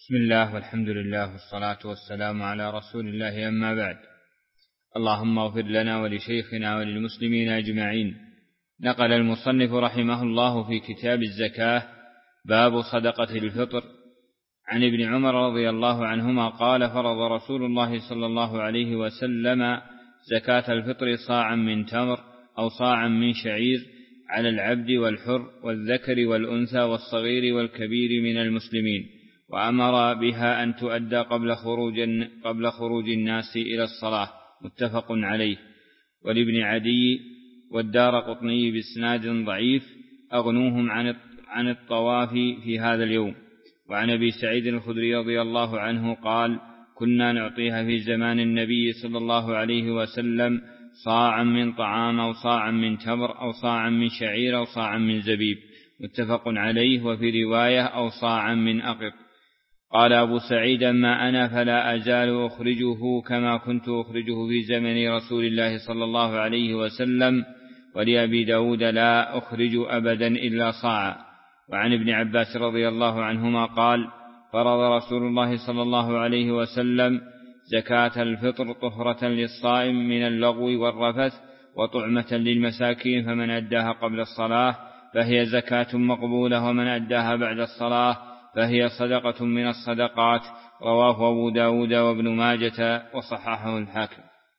بسم الله والحمد لله والصلاة والسلام على رسول الله، أما بعد. اللهم اغفر لنا ولشيخنا وللمسلمين أجمعين. نقل المصنف رحمه الله في كتاب الزكاة باب صدقة الفطر عن ابن عمر رضي الله عنهما قال: فرض رسول الله صلى الله عليه وسلم زكاة الفطر صاعا من تمر أو صاعا من شعير على العبد والحر والذكر والأنثى والصغير والكبير من المسلمين، وأمر بها أن تؤدى قبل خروج الناس إلى الصلاة، متفق عليه. ولابن عدي والدارقطني بإسناد ضعيف: أغنوهم عن الطواف في هذا اليوم. وعن أبي سعيد الخدري رضي الله عنه قال: كنا نعطيها في زمان النبي صلى الله عليه وسلم صاعا من طعام أو صاعا من تمر أو صاعا من شعير أو صاعا من زبيب، متفق عليه. وفي رواية: أو صاعا من أقط. قال أبو سعيد: أما أنا فلا أزال أخرجه كما كنت أخرجه في زمن رسول الله صلى الله عليه وسلم. ولأبي داود: لا أخرج أبدا إلا صاعا. وعن ابن عباس رضي الله عنهما قال: فرض رسول الله صلى الله عليه وسلم زكاة الفطر طهرة للصائم من اللغو والرفث وطعمة للمساكين، فمن أداها قبل الصلاة فهي زكاة مقبولة، ومن أداها بعد الصلاة فهي صدقة من الصدقات. رواه أبو داود وابن ماجة وصححه الحاكم.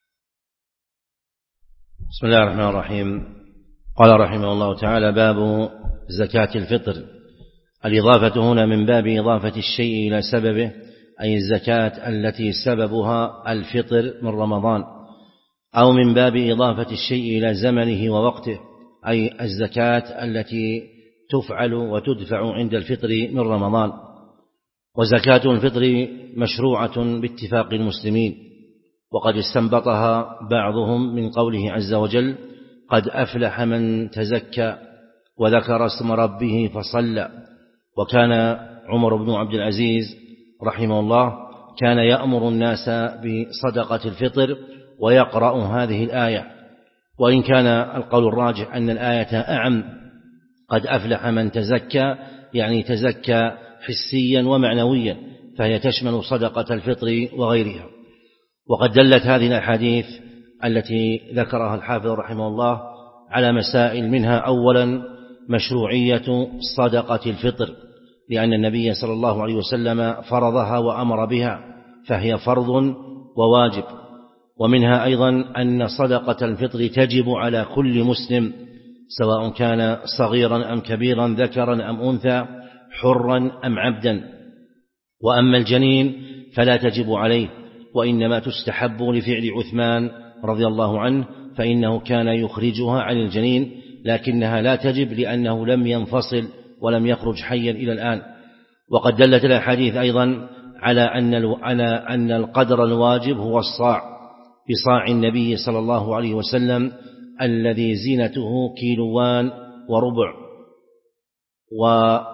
بسم الله الرحمن الرحيم. قال رحمه الله تعالى: باب زكاة الفطر. الإضافة هنا من باب إضافة الشيء إلى سببه، أي الزكاة التي سببها الفطر من رمضان، أو من باب إضافة الشيء إلى زمنه ووقته، أي الزكاة التي تفعل وتدفع عند الفطر من رمضان. وزكاة الفطر مشروعة باتفاق المسلمين، وقد استنبطها بعضهم من قوله عز وجل: قد أفلح من تزكى وذكر اسم ربه فصلى. وكان عمر بن عبد العزيز رحمه الله كان يأمر الناس بصدقة الفطر ويقرأ هذه الآية، وإن كان القول الراجح أن الآية أعم: قد أفلح من تزكى، يعني تزكى حسيا ومعنويا، فهي تشمل صدقة الفطر وغيرها. وقد دلت هذه الأحاديث التي ذكرها الحافظ رحمه الله على مسائل، منها أولا مشروعية صدقة الفطر، لأن النبي صلى الله عليه وسلم فرضها وأمر بها، فهي فرض وواجب. ومنها أيضا أن صدقة الفطر تجب على كل مسلم، سواء كان صغيرا أم كبيرا، ذكرا أم أنثى، حرا أم عبدا. وأما الجنين فلا تجب عليه، وإنما تستحب لفعل عثمان رضي الله عنه، فإنه كان يخرجها عن الجنين، لكنها لا تجب لأنه لم ينفصل ولم يخرج حيا إلى الآن. وقد دلت الأحاديث أيضا على أن القدر الواجب هو الصاع، بصاع النبي صلى الله عليه وسلم الذي زينته كيلوان وربع. ولا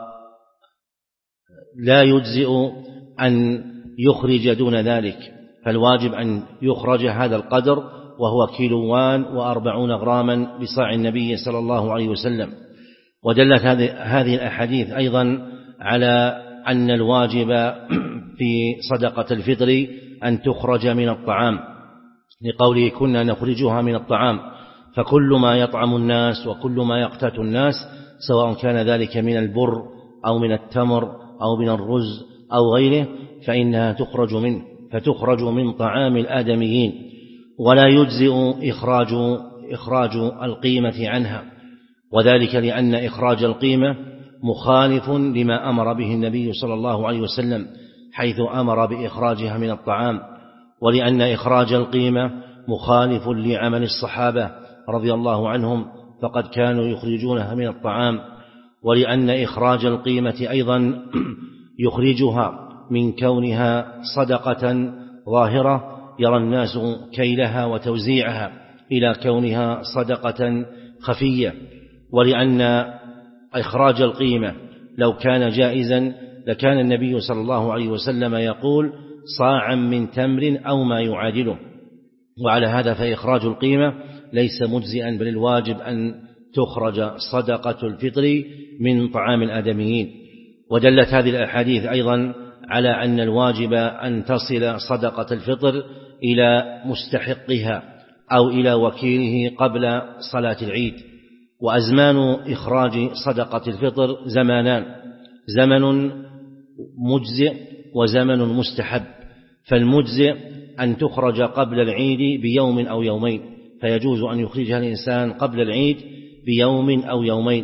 يجزئ أن يخرج دون ذلك، فالواجب أن يخرج هذا القدر، وهو كيلوان و40 غراما بصاع النبي صلى الله عليه وسلم. ودلت هذه الأحاديث أيضا على أن الواجب في صدقة الفطر أن تخرج من الطعام، لقوله: كنا نخرجها من الطعام. فكل ما يطعم الناس وكل ما يقتات الناس، سواء كان ذلك من البر أو من التمر أو من الرز أو غيره، فإنها فتخرج من طعام الآدميين، ولا يجزئ إخراج القيمة عنها، وذلك لأن إخراج القيمة مخالف لما أمر به النبي صلى الله عليه وسلم، حيث أمر بإخراجها من الطعام، ولأن إخراج القيمة مخالف لعمل الصحابة رضي الله عنهم، فقد كانوا يخرجونها من الطعام. ولأن إخراج القيمة أيضا يخرجها من كونها صدقة ظاهرة يرى الناس كيلها وتوزيعها، إلى كونها صدقة خفية. ولأن إخراج القيمة لو كان جائزا لكان النبي صلى الله عليه وسلم يقول: صاعا من تمر أو ما يعادله. وعلى هذا فإخراج القيمة ليس مجزئا، بل الواجب أن تخرج صدقة الفطر من طعام الآدميين. ودلت هذه الأحاديث أيضا على أن الواجب أن تصل صدقة الفطر إلى مستحقها أو إلى وكيله قبل صلاة العيد. وأزمان إخراج صدقة الفطر زمانان: زمن مجزئ وزمن مستحب. فالمجزئ أن تخرج قبل العيد بيوم أو يومين، فيجوز أن يخرجها الإنسان قبل العيد بيوم أو يومين.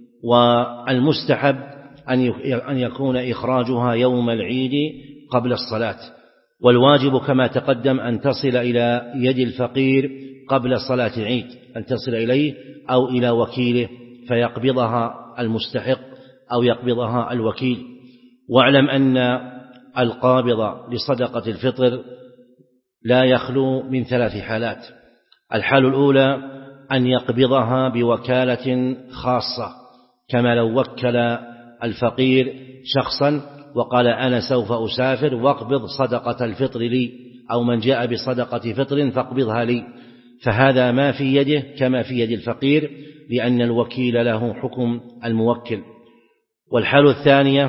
والمستحب أن يكون إخراجها يوم العيد قبل الصلاة. والواجب كما تقدم أن تصل إلى يد الفقير قبل صلاة العيد، أن تصل إليه أو إلى وكيله فيقبضها المستحق أو يقبضها الوكيل. واعلم أن القابض لصدقة الفطر لا يخلو من 3 حالات: الحال الأولى أن يقبضها بوكالة خاصة، كما لو وكل الفقير شخصا وقال: أنا سوف أسافر واقبض صدقة الفطر لي، أو من جاء بصدقة فطر فاقبضها لي، فهذا ما في يده كما في يد الفقير، لأن الوكيل له حكم الموكل. والحال الثانية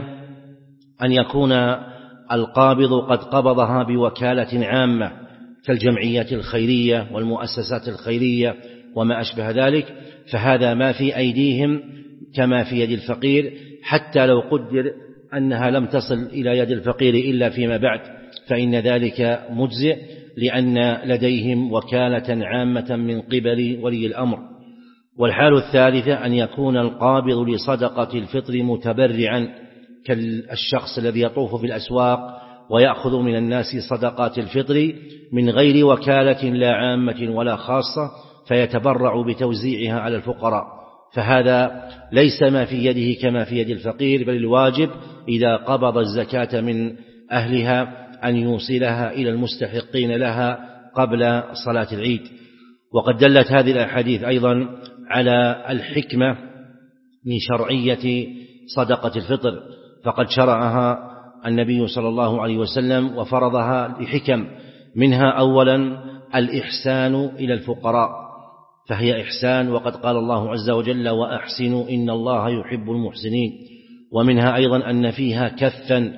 أن يكون القابض قد قبضها بوكالة عامة كالجمعيات الخيرية والمؤسسات الخيرية وما أشبه ذلك، فهذا ما في أيديهم كما في يد الفقير، حتى لو قدر أنها لم تصل إلى يد الفقير إلا فيما بعد، فإن ذلك مجزئ، لأن لديهم وكالة عامة من قبل ولي الأمر. والحال الثالثة أن يكون القابض لصدقة الفطر متبرعا، كالشخص الذي يطوف في الأسواق ويأخذ من الناس صدقات الفطر من غير وكالة لا عامة ولا خاصة، فيتبرع بتوزيعها على الفقراء، فهذا ليس ما في يده كما في يد الفقير، بل الواجب إذا قبض الزكاة من أهلها أن يوصلها إلى المستحقين لها قبل صلاة العيد. وقد دلت هذه الأحاديث أيضا على الحكمة من شرعية صدقة الفطر، فقد شرعها النبي صلى الله عليه وسلم وفرضها لحكم، منها أولا الإحسان إلى الفقراء، فهي إحسان، وقد قال الله عز وجل: وأحسنوا إن الله يحب المحسنين. ومنها أيضا أن فيها كفا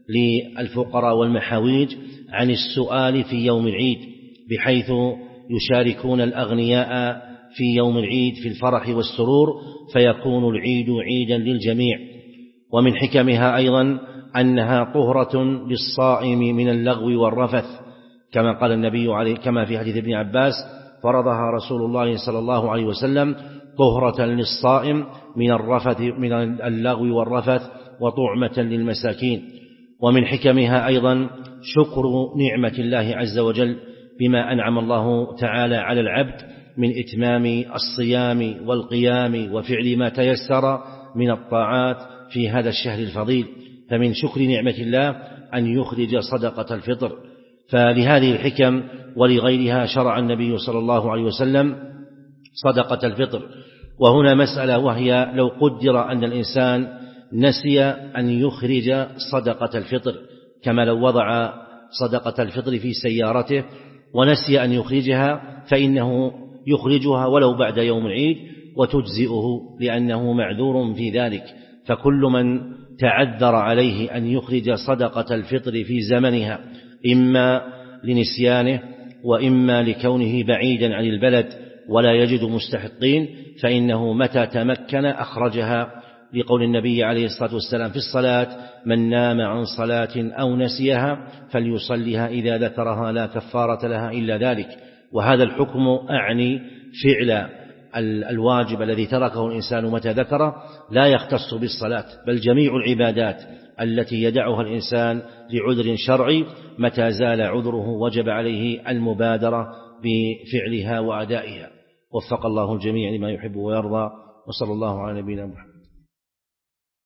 للفقراء والمحاويج عن السؤال في يوم العيد، بحيث يشاركون الأغنياء في يوم العيد في الفرح والسرور، فيكون العيد عيدا للجميع. ومن حكمها أيضا أنها طهرة للصائم من اللغو والرفث، كما قال النبي عليه، كما في حديث ابن عباس: فرضها رسول الله صلى الله عليه وسلم طهرة للصائم من الرفث، من اللغو والرفث، وطعمة للمساكين. ومن حكمها أيضا شكر نعمة الله عز وجل بما أنعم الله تعالى على العبد من إتمام الصيام والقيام وفعل ما تيسر من الطاعات في هذا الشهر الفضيل، فمن شكر نعمة الله أن يخرج صدقة الفطر. فلهذه الحكم ولغيرها شرع النبي صلى الله عليه وسلم صدقة الفطر. وهنا مسألة، وهي لو قدر أن الإنسان نسي أن يخرج صدقة الفطر، كما لو وضع صدقة الفطر في سيارته ونسي أن يخرجها، فإنه يخرجها ولو بعد يوم العيد وتجزئه، لأنه معذور في ذلك. فكل من تعذر عليه أن يخرج صدقة الفطر في زمنها، إما لنسيانه وإما لكونه بعيدا عن البلد ولا يجد مستحقين، فإنه متى تمكن أخرجها، لقول النبي عليه الصلاة والسلام في الصلاة: من نام عن صلاة أو نسيها فليصلها إذا ذكرها لا كفارة لها إلا ذلك. وهذا الحكم أعني فعل الواجب الذي تركه الإنسان متى ذكره، لا يختص بالصلاة، بل جميع العبادات التي يدعها الإنسان لعذر شرعي متى زال عذره وجب عليه المبادرة بفعلها وأدائها. وفق الله الجميع لما يحب ويرضى، وصلى الله على نبينا محمد.